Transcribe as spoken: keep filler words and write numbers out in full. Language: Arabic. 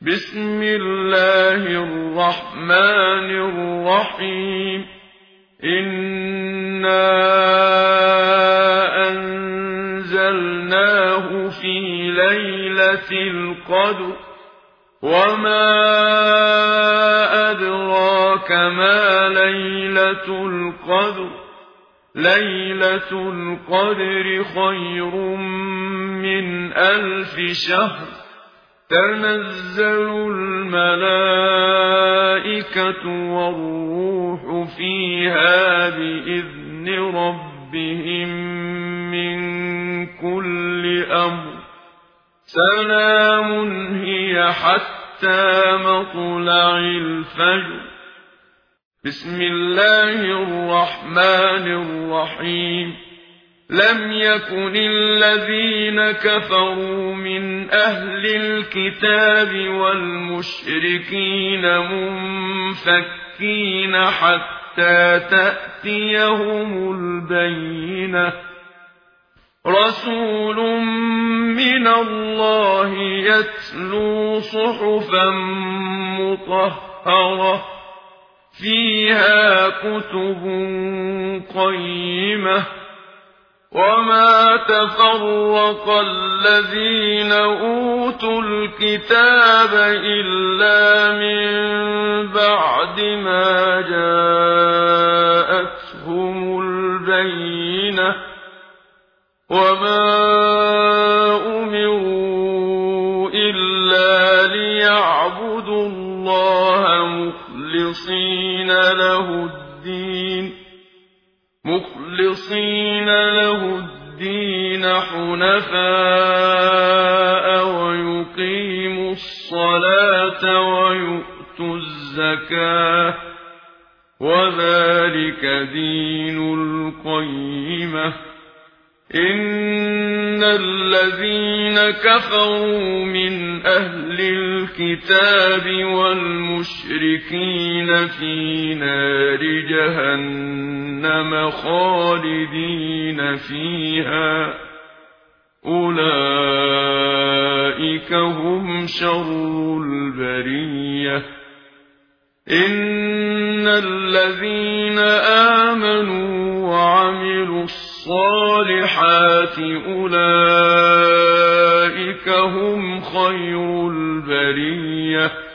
بسم الله الرحمن الرحيم إنا أنزلناه في ليلة القدر وما أدراك ما ليلة القدر ليلة القدر خير من ألف شهر تنزل الملائكة والروح فيها بإذن ربهم من كل أمر سلام هي حتى مطلع الفجر. بسم الله الرحمن الرحيم لم يكن الذين كفروا من أهل الكتاب والمشركين منفكين حتى تأتيهم البينة رسول من الله يتلو صحفا مطهرة فيها كتب قيمة وما تفرق الذين أوتوا الكتاب إلا من بعد ما جاءتهم البينة وما أمروا إلا ليعبدوا الله مخلصين له الدين مخلصين له الدين حنفاء ويقيموا الصلاة ويؤتوا الزكاة وذلك دين القيمة إن الذين كفروا من أهل الكتاب والمشركين في نار جهنم خالدين فيها أولئك هم شر البرية. إن الذين آمنوا وعملوا الصالحات أولئك هم خير البرية